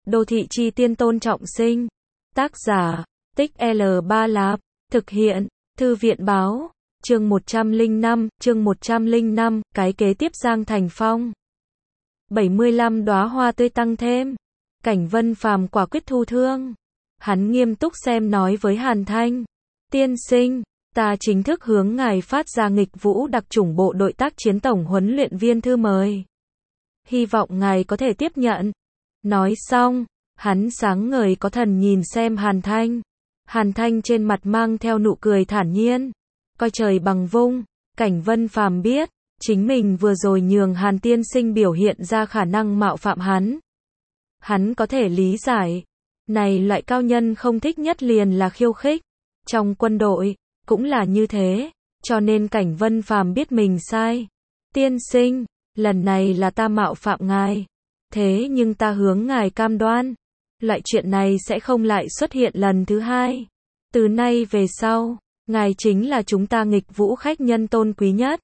Đô thị chi tiên Tôn Trọng Sinh. Tác giả, Tích L3 Lạp. Thực hiện, Thư viện báo. Chương 105, cái kế tiếp Giang Thành Phong. 75 đóa hoa tươi tăng thêm. Cảnh Vân Phàm quả quyết thu thương. Hắn nghiêm túc xem nói với Hàn Thanh. Tiên sinh, ta chính thức hướng ngài phát ra nghịch vũ đặc chủng bộ đội tác chiến tổng huấn luyện viên thư mời. Hy vọng ngài có thể tiếp nhận. Nói xong, hắn sáng ngời có thần nhìn xem Hàn Thanh. Hàn Thanh trên mặt mang theo nụ cười thản nhiên. Coi trời bằng vung, Cảnh Vân Phàm biết, chính mình vừa rồi nhường Hàn tiên sinh biểu hiện ra khả năng mạo phạm hắn. Hắn có thể lý giải. Này loại cao nhân không thích nhất liền là khiêu khích. Trong quân đội, cũng là như thế. Cho nên Cảnh Vân Phàm biết mình sai. Tiên sinh, lần này là ta mạo phạm ngài. Thế nhưng ta hướng ngài cam đoan. Loại chuyện này sẽ không lại xuất hiện lần thứ hai. Từ nay về sau, ngài chính là chúng ta nghịch vũ khách nhân tôn quý nhất.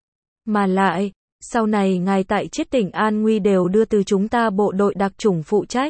Mà lại, sau này ngài tại Chiết tỉnh An Nguy đều đưa từ chúng ta bộ đội đặc chủng phụ trách.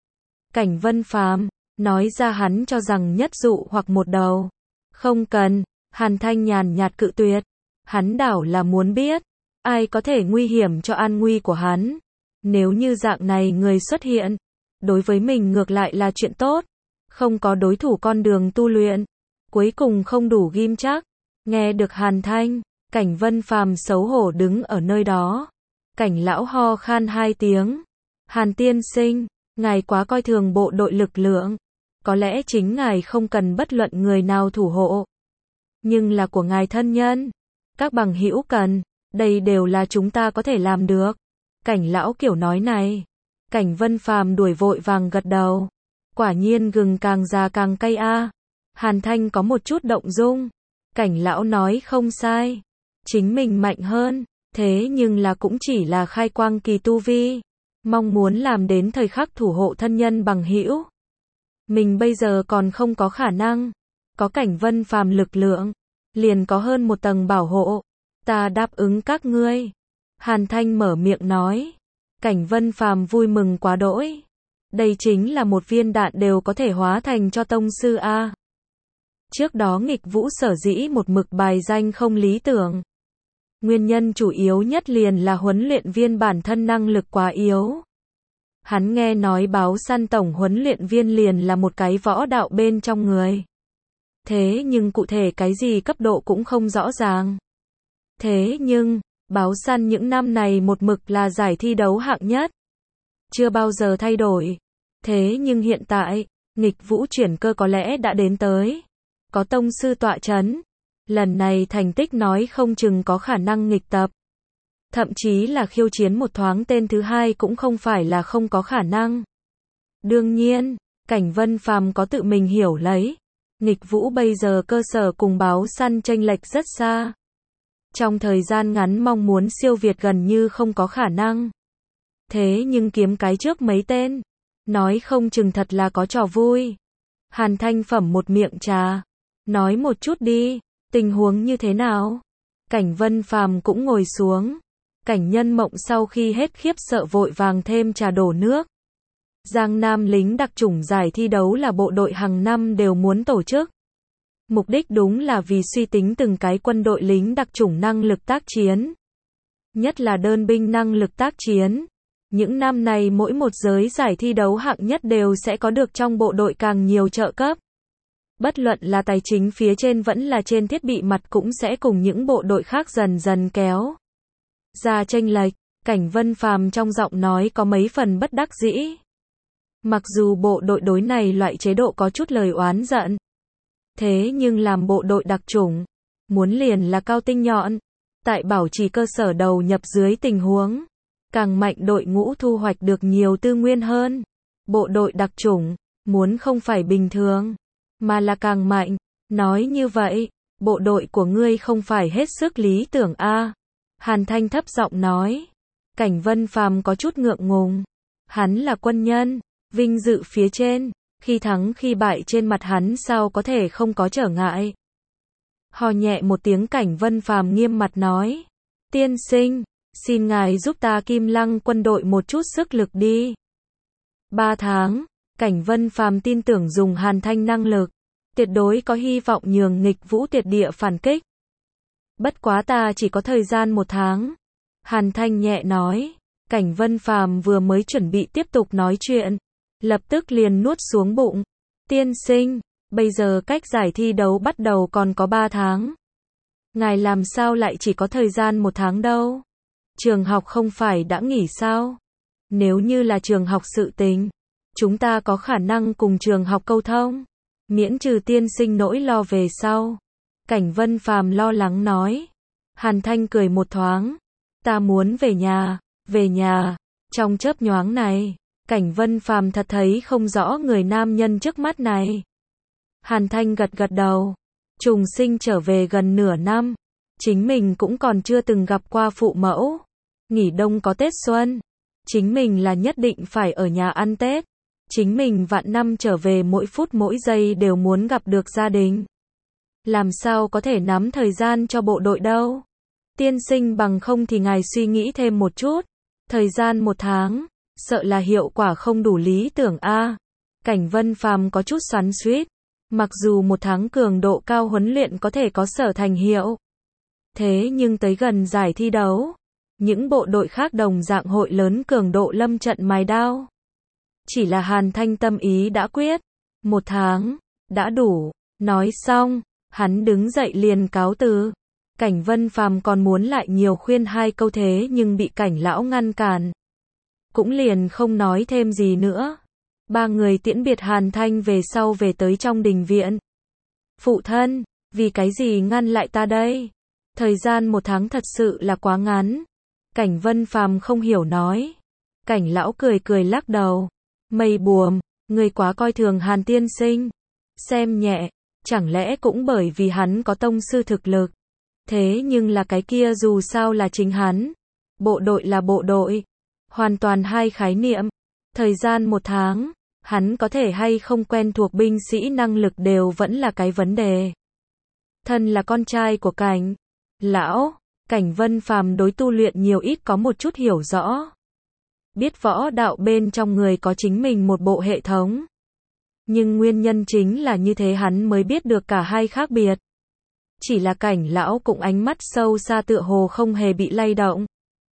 Cảnh Vân Phàm nói ra hắn cho rằng nhất dụ hoặc một đầu. Không cần, Hàn Thanh nhàn nhạt cự tuyệt. Hắn đảo là muốn biết, ai có thể nguy hiểm cho an nguy của hắn. Nếu như dạng này người xuất hiện, đối với mình ngược lại là chuyện tốt. Không có đối thủ con đường tu luyện, cuối cùng không đủ ghim chắc. Nghe được Hàn Thanh, Cảnh Vân Phàm xấu hổ đứng ở nơi đó. Cảnh lão ho khan hai tiếng. Hàn tiên sinh, ngài quá coi thường bộ đội lực lượng. Có lẽ chính ngài không cần bất luận người nào thủ hộ. Nhưng là của ngài thân nhân, các bằng hữu cần, đây đều là chúng ta có thể làm được. Cảnh lão kiểu nói này. Cảnh Vân Phàm đuổi vội vàng gật đầu. Quả nhiên gừng càng già càng cay a. Hàn Thanh có một chút động dung. Cảnh lão nói không sai. Chính mình mạnh hơn, thế nhưng là cũng chỉ là khai quang kỳ tu vi. Mong muốn làm đến thời khắc thủ hộ thân nhân bằng hữu. Mình bây giờ còn không có khả năng. Có Cảnh Vân Phàm lực lượng, liền có hơn một tầng bảo hộ. Ta đáp ứng các ngươi. Hàn Thanh mở miệng nói. Cảnh Vân Phàm vui mừng quá đỗi. Đây chính là một viên đạn đều có thể hóa thành cho tông sư a. Trước đó nghịch vũ sở dĩ một mực bài danh không lý tưởng. Nguyên nhân chủ yếu nhất liền là huấn luyện viên bản thân năng lực quá yếu. Hắn nghe nói báo săn tổng huấn luyện viên liền là một cái võ đạo bên trong người. Thế nhưng cụ thể cái gì cấp độ cũng không rõ ràng. Thế nhưng, báo săn những năm này một mực là giải thi đấu hạng nhất. Chưa bao giờ thay đổi. Thế nhưng hiện tại, nghịch vũ chuyển cơ có lẽ đã đến tới. Có tông sư tọa chấn. Lần này thành tích nói không chừng có khả năng nghịch tập. Thậm chí là khiêu chiến một thoáng tên thứ hai cũng không phải là không có khả năng. Đương nhiên, Cảnh Vân Phàm có tự mình hiểu lấy. Nghịch vũ bây giờ cơ sở cùng báo săn chênh lệch rất xa. Trong thời gian ngắn mong muốn siêu việt gần như không có khả năng. Thế nhưng kiếm cái trước mấy tên, nói không chừng thật là có trò vui. Hàn Thanh phẩm một miệng trà. Nói một chút đi, tình huống như thế nào? Cảnh Vân Phàm cũng ngồi xuống. Cảnh Nhân Mộng sau khi hết khiếp sợ vội vàng thêm trà đổ nước. Giang Nam lính đặc chủng giải thi đấu là bộ đội hàng năm đều muốn tổ chức. Mục đích đúng là vì suy tính từng cái quân đội lính đặc chủng năng lực tác chiến. Nhất là đơn binh năng lực tác chiến. Những năm này mỗi một giới giải thi đấu hạng nhất đều sẽ có được trong bộ đội càng nhiều trợ cấp. Bất luận là tài chính phía trên vẫn là trên thiết bị mặt cũng sẽ cùng những bộ đội khác dần dần kéo ra chênh lệch. Cảnh Vân Phàm trong giọng nói có mấy phần bất đắc dĩ. Mặc dù bộ đội đối này loại chế độ có chút lời oán giận. Thế nhưng làm bộ đội đặc chủng, muốn liền là cao tinh nhọn. Tại bảo trì cơ sở đầu nhập dưới tình huống, càng mạnh đội ngũ thu hoạch được nhiều tư nguyên hơn. Bộ đội đặc chủng, muốn không phải bình thường, mà là càng mạnh. Nói như vậy, bộ đội của ngươi không phải hết sức lý tưởng a. Hàn Thanh thấp giọng nói. Cảnh Vân Phàm có chút ngượng ngùng. Hắn là quân nhân, vinh dự phía trên, khi thắng khi bại trên mặt hắn sao có thể không có trở ngại. Hò nhẹ một tiếng Cảnh Vân Phàm nghiêm mặt nói. Tiên sinh, xin ngài giúp ta Kim Lăng quân đội một chút sức lực đi. 3 tháng, Cảnh Vân Phàm tin tưởng dùng Hàn Thanh năng lực, tuyệt đối có hy vọng nhường nghịch Vũ tuyệt địa phản kích. Bất quá ta chỉ có thời gian 1 tháng. Hàn Thanh nhẹ nói. Cảnh Vân Phàm vừa mới chuẩn bị tiếp tục nói chuyện, lập tức liền nuốt xuống bụng. Tiên sinh, bây giờ cách giải thi đấu bắt đầu còn có 3 tháng. Ngài làm sao lại chỉ có thời gian 1 tháng đâu? Trường học không phải đã nghỉ sao? Nếu như là trường học sự tình, chúng ta có khả năng cùng trường học câu thông, miễn trừ tiên sinh nỗi lo về sau. Cảnh Vân Phàm lo lắng nói. Hàn Thanh cười một thoáng. Ta muốn về nhà, về nhà. Trong chớp nhoáng này, Cảnh Vân Phàm thật thấy không rõ người nam nhân trước mắt này. Hàn Thanh gật gật đầu. Trùng sinh trở về gần nửa năm, chính mình cũng còn chưa từng gặp qua phụ mẫu. Nghỉ đông có Tết Xuân, chính mình là nhất định phải ở nhà ăn Tết. Chính mình vạn năm trở về mỗi phút mỗi giây đều muốn gặp được gia đình. Làm sao có thể nắm thời gian cho bộ đội đâu? Tiên sinh bằng không thì ngài suy nghĩ thêm một chút. Thời gian 1 tháng, sợ là hiệu quả không đủ lý tưởng a. Cảnh Vân Phàm có chút xoắn xuýt. Mặc dù 1 tháng cường độ cao huấn luyện có thể có sở thành hiệu. Thế nhưng tới gần giải thi đấu, những bộ đội khác đồng dạng hội lớn cường độ lâm trận mài đao. Chỉ là Hàn Thanh tâm ý đã quyết. 1 tháng, đã đủ. Nói xong, hắn đứng dậy liền cáo từ. Cảnh Vân Phàm còn muốn lại nhiều khuyên 2 câu thế nhưng bị Cảnh lão ngăn cản. Cũng liền không nói thêm gì nữa. 3 người tiễn biệt Hàn Thanh về sau về tới trong đình viện. Phụ thân, vì cái gì ngăn lại ta đây? Thời gian 1 tháng thật sự là quá ngắn. Cảnh Vân Phàm không hiểu nói. Cảnh lão cười cười lắc đầu. Mây buồm, ngươi quá coi thường Hàn tiên sinh. Xem nhẹ, chẳng lẽ cũng bởi vì hắn có tông sư thực lực. Thế nhưng là cái kia dù sao là chính hắn. Bộ đội là bộ đội. Hoàn toàn 2 khái niệm. Thời gian 1 tháng, hắn có thể hay không quen thuộc binh sĩ năng lực đều vẫn là cái vấn đề. Thân là con trai của Cảnh lão, Cảnh Vân Phàm đối tu luyện nhiều ít có một chút hiểu rõ. Biết võ đạo bên trong người có chính mình một bộ hệ thống. Nhưng nguyên nhân chính là như thế hắn mới biết được cả hai khác biệt. Chỉ là Cảnh lão cũng ánh mắt sâu xa tựa hồ không hề bị lay động.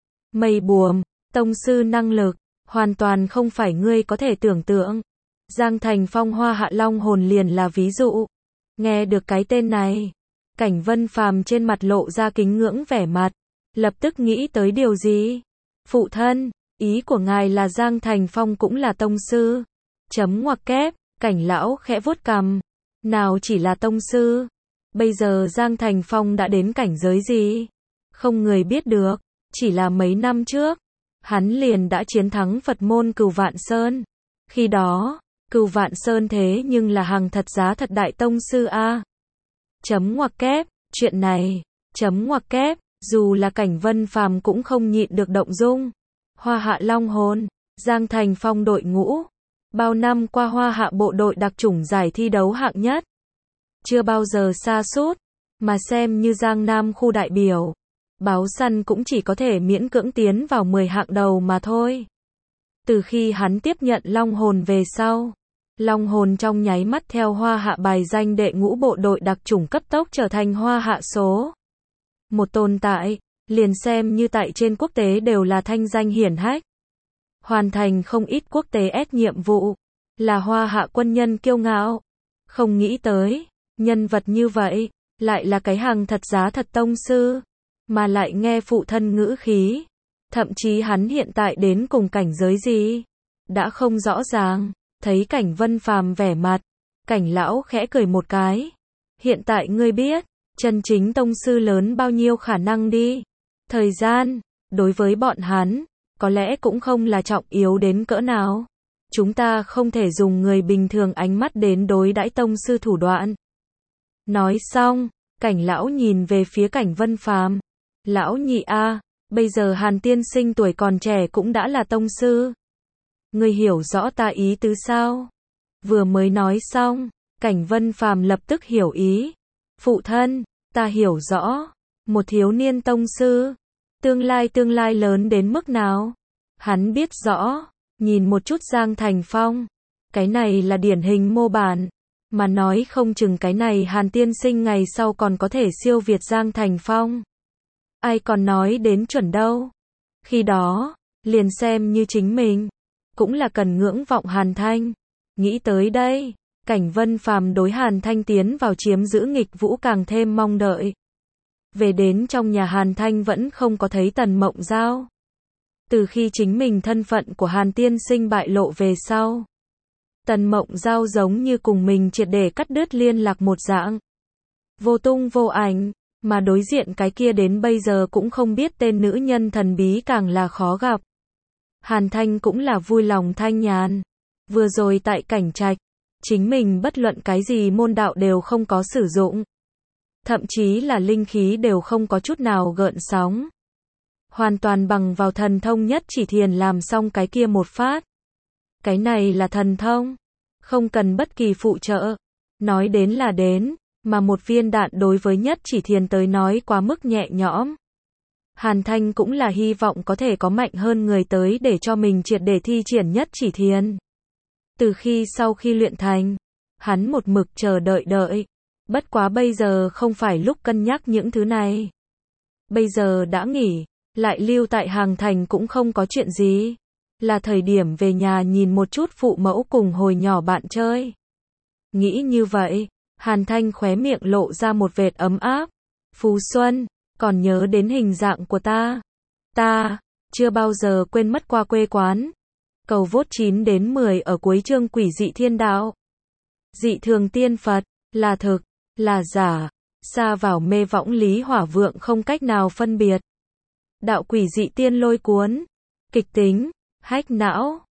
Mây buồm, tông sư năng lực, hoàn toàn không phải ngươi có thể tưởng tượng. Giang Thành Phong Hoa Hạ Long hồn liền là ví dụ. Nghe được cái tên này, Cảnh Vân Phàm trên mặt lộ ra kính ngưỡng vẻ mặt, lập tức nghĩ tới điều gì? Phụ thân, ý của ngài là Giang Thành Phong cũng là tông sư? Chấm ngoặc kép, Cảnh lão khẽ vuốt cằm. Nào chỉ là tông sư? Bây giờ Giang Thành Phong đã đến cảnh giới gì? Không người biết được, chỉ là mấy năm trước, hắn liền đã chiến thắng Phật môn Cửu Vạn Sơn. Khi đó, Cửu Vạn Sơn thế nhưng là hàng thật giá thật đại tông sư a. Chấm ngoặc kép, chuyện này, chấm ngoặc kép, dù là Cảnh Vân Phàm cũng không nhịn được động dung. Hoa Hạ Long hồn, Giang Thành Phong đội ngũ, bao năm qua Hoa Hạ bộ đội đặc chủng giải thi đấu hạng nhất. Chưa bao giờ sa sút, mà xem như Giang Nam khu đại biểu. Báo săn cũng chỉ có thể miễn cưỡng tiến vào 10 hạng đầu mà thôi. Từ khi hắn tiếp nhận Long hồn về sau, Long hồn trong nháy mắt theo Hoa Hạ bài danh đệ ngũ bộ đội đặc chủng cấp tốc trở thành Hoa Hạ số một tồn tại, liền xem như tại trên quốc tế đều là thanh danh hiển hách. Hoàn thành không ít quốc tế S nhiệm vụ, là Hoa Hạ quân nhân kiêu ngạo. Không nghĩ tới, nhân vật như vậy, lại là cái hàng thật giá thật tông sư, mà lại nghe phụ thân ngữ khí. Thậm chí hắn hiện tại đến cùng cảnh giới gì? Đã không rõ ràng. Thấy Cảnh Vân Phàm vẻ mặt, Cảnh lão khẽ cười một cái. Hiện tại ngươi biết, chân chính tông sư lớn bao nhiêu khả năng đi. Thời gian, đối với bọn hắn, có lẽ cũng không là trọng yếu đến cỡ nào. Chúng ta không thể dùng người bình thường ánh mắt đến đối đãi tông sư thủ đoạn. Nói xong, Cảnh lão nhìn về phía Cảnh Vân Phàm. Lão nhị a, bây giờ Hàn tiên sinh tuổi còn trẻ cũng đã là tông sư. Ngươi hiểu rõ ta ý tứ sao? Vừa mới nói xong, Cảnh Vân Phàm lập tức hiểu ý. Phụ thân, ta hiểu rõ. Một thiếu niên tông sư, tương lai lớn đến mức nào? Hắn biết rõ, nhìn một chút Giang Thành Phong. Cái này là điển hình mô bản. Mà nói không chừng cái này Hàn tiên sinh ngày sau còn có thể siêu việt Giang Thành Phong. Ai còn nói đến chuẩn đâu. Khi đó, liền xem như chính mình, cũng là cần ngưỡng vọng Hàn Thanh. Nghĩ tới đây, Cảnh Vân Phàm đối Hàn Thanh tiến vào chiếm giữ nghịch vũ càng thêm mong đợi. Về đến trong nhà Hàn Thanh vẫn không có thấy Tần Mộng Giao. Từ khi chính mình thân phận của Hàn tiên sinh bại lộ về sau, Tần Mộng Giao giống như cùng mình triệt để cắt đứt liên lạc một dạng. Vô tung vô ảnh, mà đối diện cái kia đến bây giờ cũng không biết tên nữ nhân thần bí càng là khó gặp. Hàn Thanh cũng là vui lòng thanh nhàn. Vừa rồi tại Cảnh Trạch, chính mình bất luận cái gì môn đạo đều không có sử dụng. Thậm chí là linh khí đều không có chút nào gợn sóng. Hoàn toàn bằng vào thần thông nhất chỉ thiền làm xong cái kia một phát. Cái này là thần thông, không cần bất kỳ phụ trợ. Nói đến là đến, mà một viên đạn đối với nhất chỉ thiền tới nói quá mức nhẹ nhõm. Hàn Thanh cũng là hy vọng có thể có mạnh hơn người tới để cho mình triệt để thi triển nhất chỉ thiền. Từ khi sau khi luyện thành, hắn một mực chờ đợi. Bất quá bây giờ không phải lúc cân nhắc những thứ này. Bây giờ đã nghỉ, lại lưu tại Hàng Thành cũng không có chuyện gì. Là thời điểm về nhà nhìn một chút phụ mẫu cùng hồi nhỏ bạn chơi. Nghĩ như vậy, Hàn Thanh khóe miệng lộ ra một vệt ấm áp. Phú Xuân, còn nhớ đến hình dạng của ta. Ta, chưa bao giờ quên mất qua quê quán. Cầu vốt 9 đến 10 ở cuối chương Quỷ dị thiên đạo. Dị thường tiên Phật, là thực, là giả, xa vào mê võng lý hỏa vượng không cách nào phân biệt. Đạo quỷ dị tiên lôi cuốn, kịch tính, hách não.